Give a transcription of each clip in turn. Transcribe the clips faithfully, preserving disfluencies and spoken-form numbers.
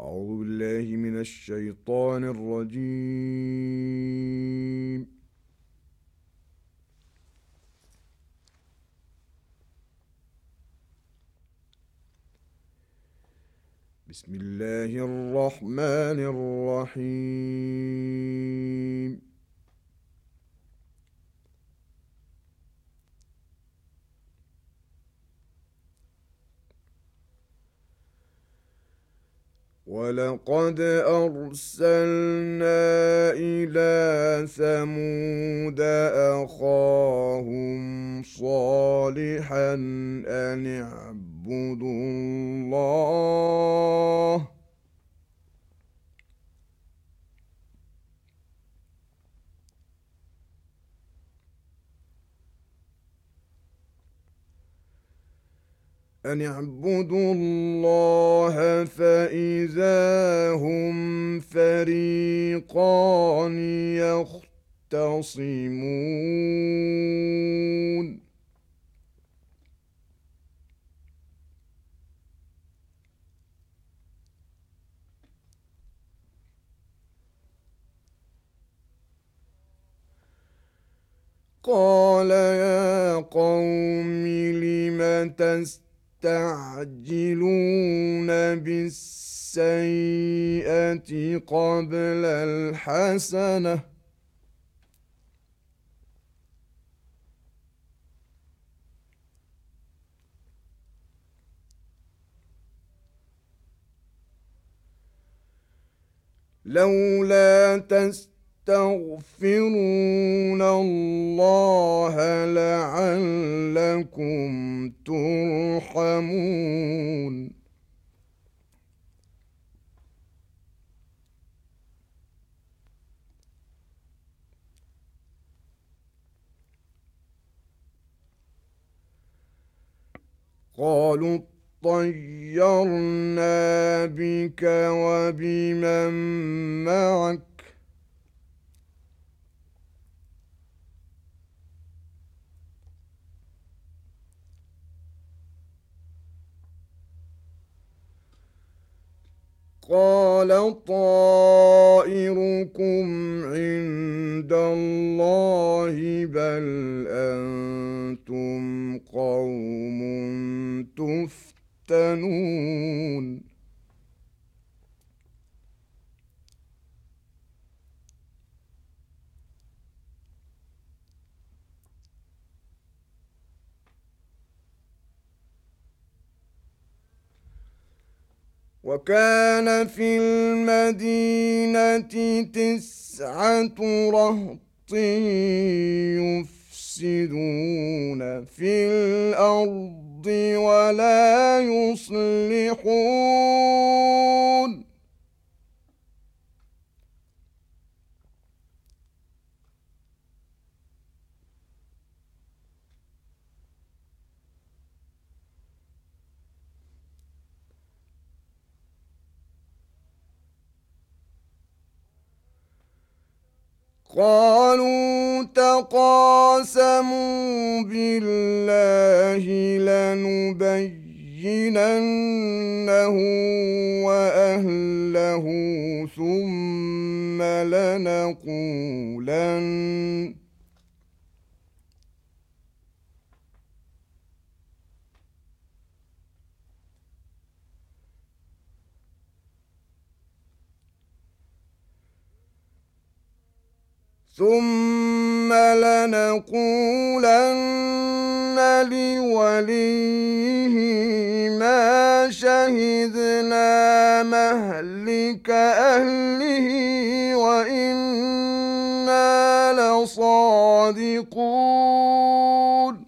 أعوذ بالله من الشيطان الرجيم. بسم الله الرحمن الرحيم. ولقد أرسلنا إلى ثمود أخاهم صالحا أن اعبدوا الله أن اعبدوا الله فإذا هم فريقان يختصمون قال يا قوم لم تستكبرون تستعجلون بالسيئة قبل الحسنة لولا تستغفرون الله لعلكم ترحمون قالوا طيرنا بك وبمن معك قال طائركم عند الله بل أنتم قوم تفتنون وكان في المدينة تسعة رهط يفسدون في الأرض ولا يصلحون قالوا تقاسموا بالله لنبيننه وأهله ثم لنقولن ثم لنقولن لوليه ما شهدنا مهلك أهله وإنا لصادقون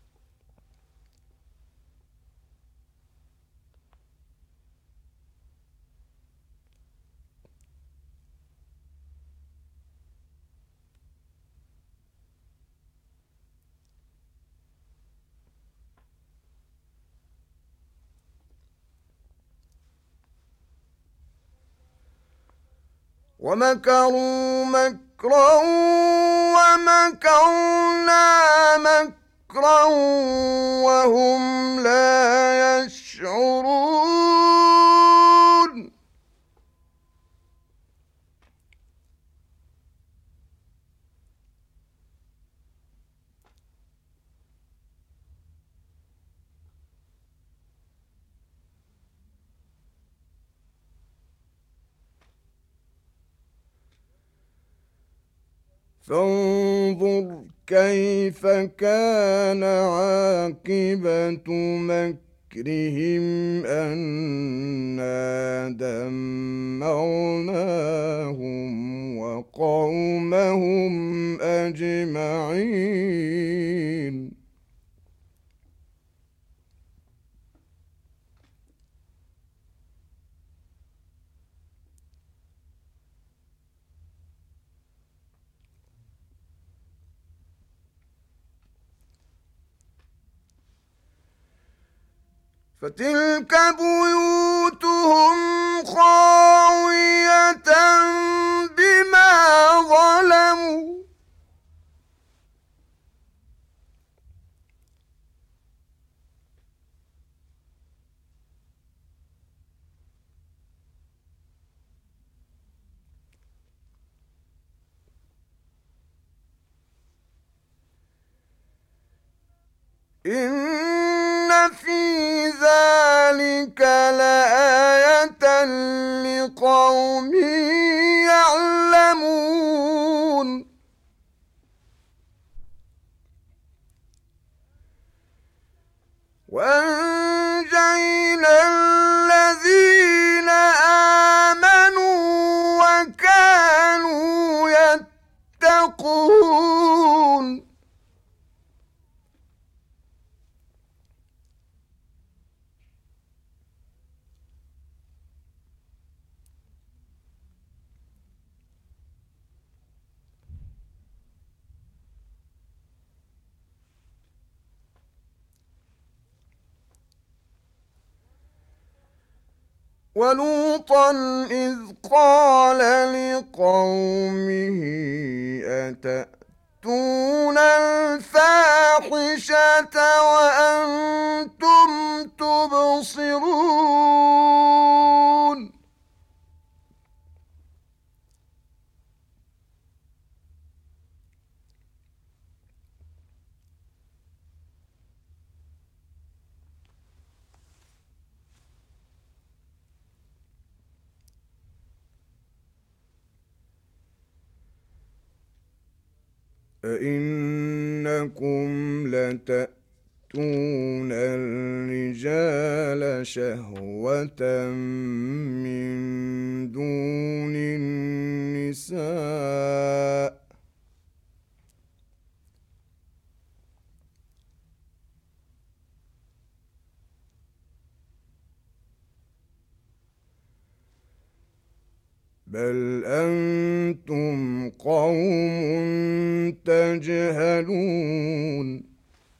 ومكروا مكرا ومكرنا مكرا وهم لا يشعرون فانظر كيف كان عاقبة مكرهم أنا دمرناهم وقومهم أجمعين. فتلك بيوتهم خاوية بما ظلموا إن في ذلك لآية لقوم يعلمون. وأنجينا الذين آمنوا وكانوا يتقون. ولوطا إذ قال لقومه أتأتون الفاحشة وأنتم تبصرون. أئنكم لتأتون الرجال شهوة من دون النساء بل أنتم قوم تجهلون.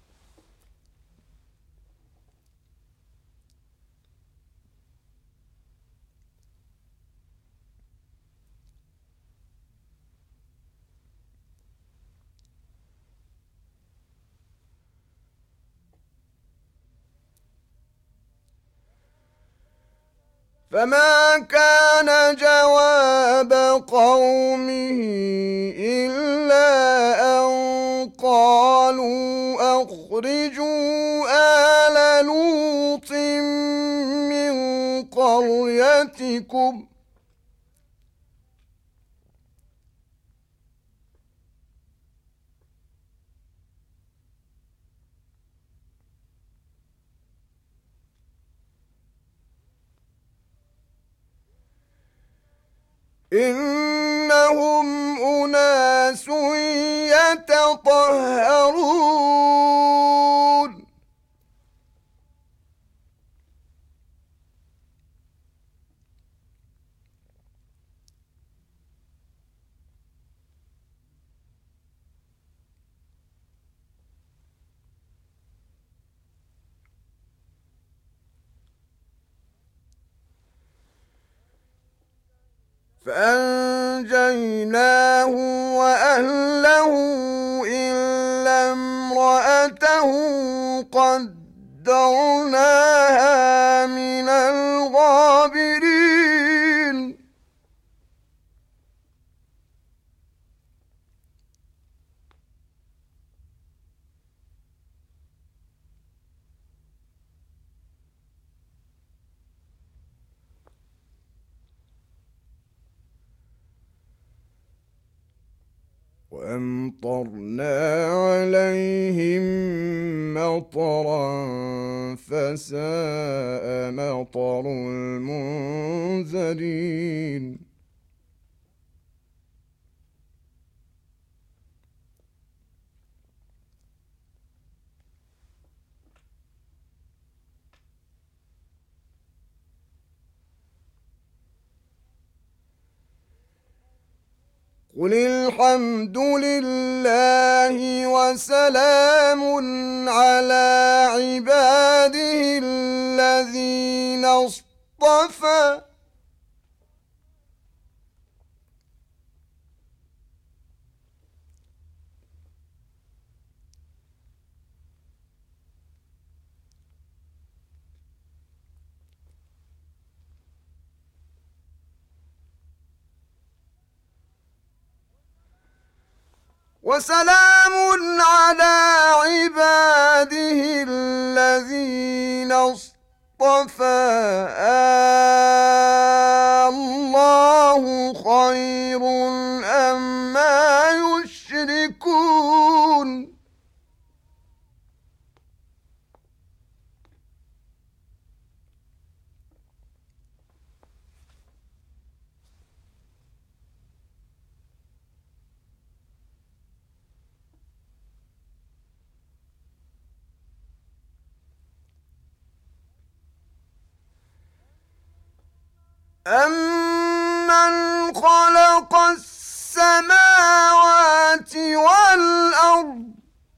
فما كان جواب قومه إلا أن قالوا أخرجوا آل لوط من قريتكم إنهم أناس يتطهرون. فأنجيناه وأهله إلا امرأته قدرناها من الغابرين. وأمطرنا عليهم مطرا فساء مطر المنذرين قل الحمد لله وسلام على عباده الذين اصطفى وسلام على عباده الذين اصطفى الله خير أما يشركون أَمَّنْ خَلَقَ السَّمَاوَاتِ وَالْأَرْضَ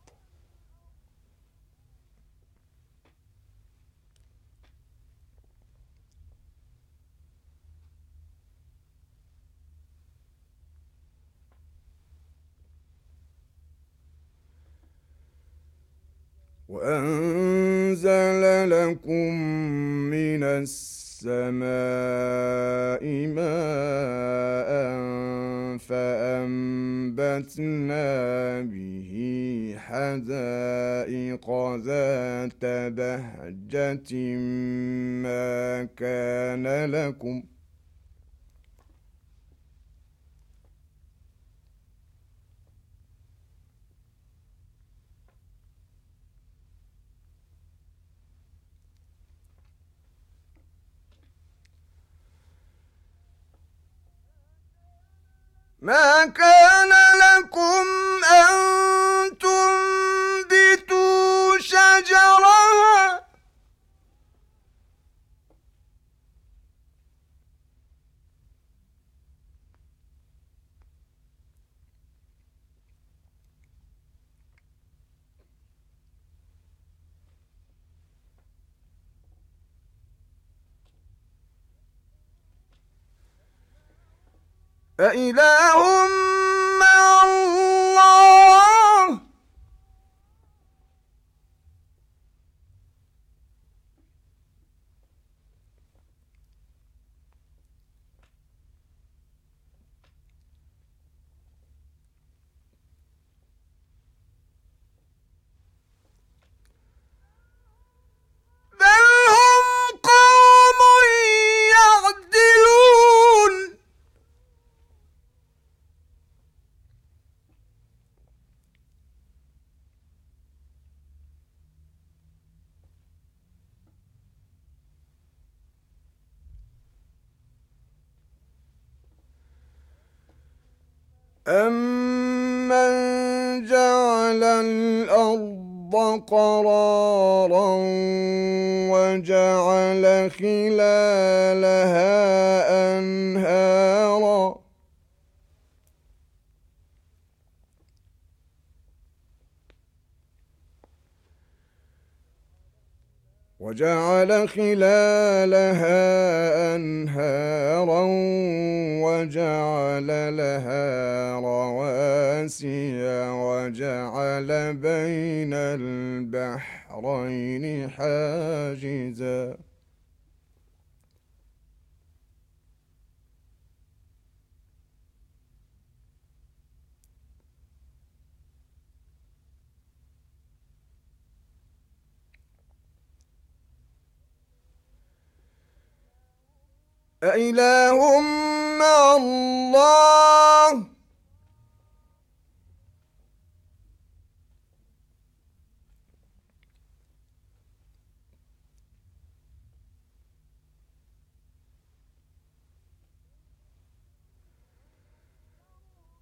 وأنزل لكم من السماء ماء فأنبتنا به حدائق ذات بهجة ما كان لكم ما كان لكم أن تنبتوا شجرها أإله مع الله بل هم قوم يعدلون أَمَّنْ جَعَلَ الْأَرْضَ قَرَارًا وَجَعَلَ خِلَالَهَا أَنْهَارًا وجعل خلالها أنهارا وجعل لها رواسي وجعل بين البحرين حاجزا أإله مع الله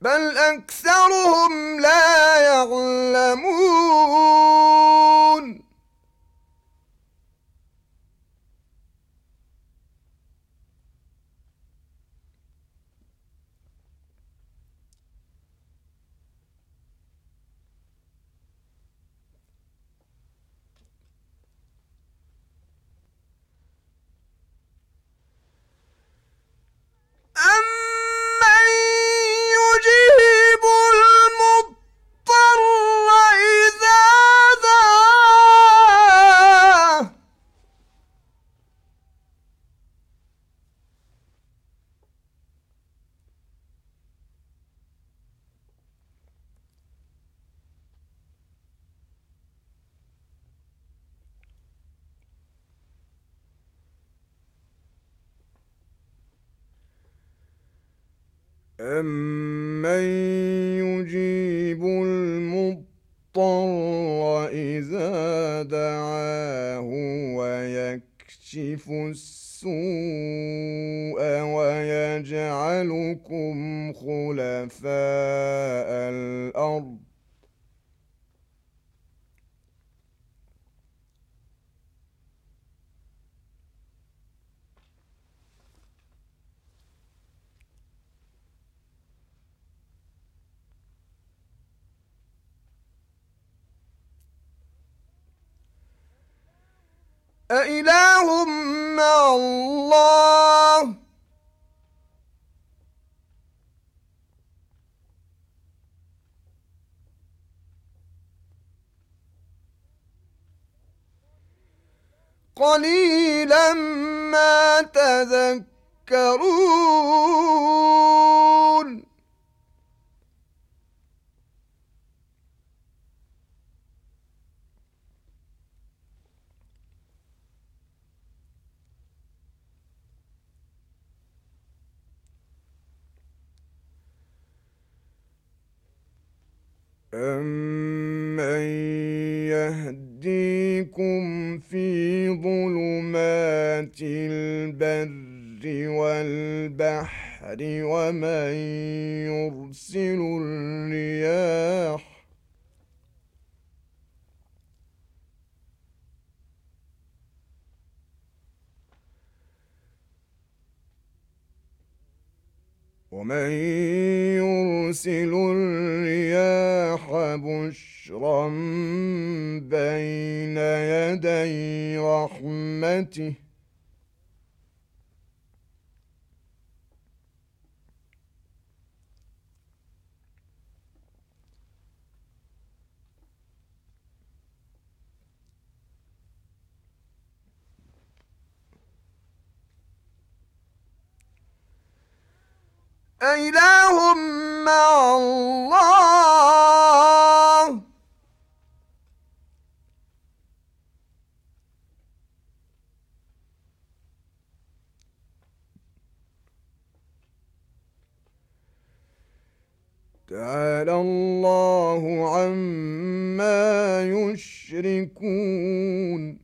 بل أكثرهم لا يعلمون أَمَّن يُجِيبُ الْمُضْطَرَّ إِذَا دَعَاهُ أَمَّن يُجِيبُ الْمُضْطَرَّ إِذَا دَعَاهُ وَيَكْشِفُ السُّوءَ وَيَجْعَلُكُمْ خُلَفَاءَ الْأَرْضِ أإله مع الله قليلا ما تذكرون أَمَّن يَهْدِيكُمْ فِي ظُلُمَاتِ الْبَرِّ وَالْبَحْرِ وَمَن يُرْسِلُ الرِّيَاحَ وَمَن يُرْسِلُ الرِّيَاحَ بُشْرًا بَيْنَ يَدَيْ رَحْمَتِهِ أإله مع الله تعالى الله عما يشركون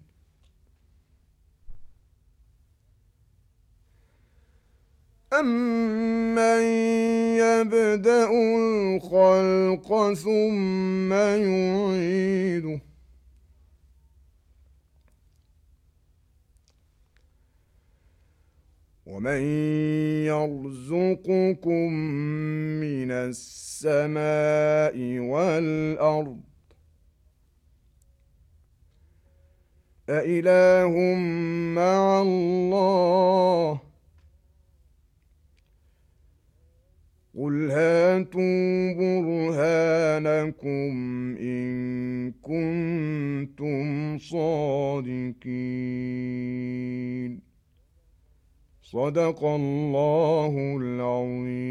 أَمَّن يَبْدَأُ الْخَلْقَ ثُمَّ يُعِيدُهُ وَمَن يَرْزُقُكُم مِّنَ السَّمَاءِ وَالْأَرْضِ أَإِلَٰهٌ مَّعَ اللَّهِ قُلْ هَاتُوا بُرْهَانَكُمْ إِن كُنتُمْ صَادِقِينَ صدق الله العظيم.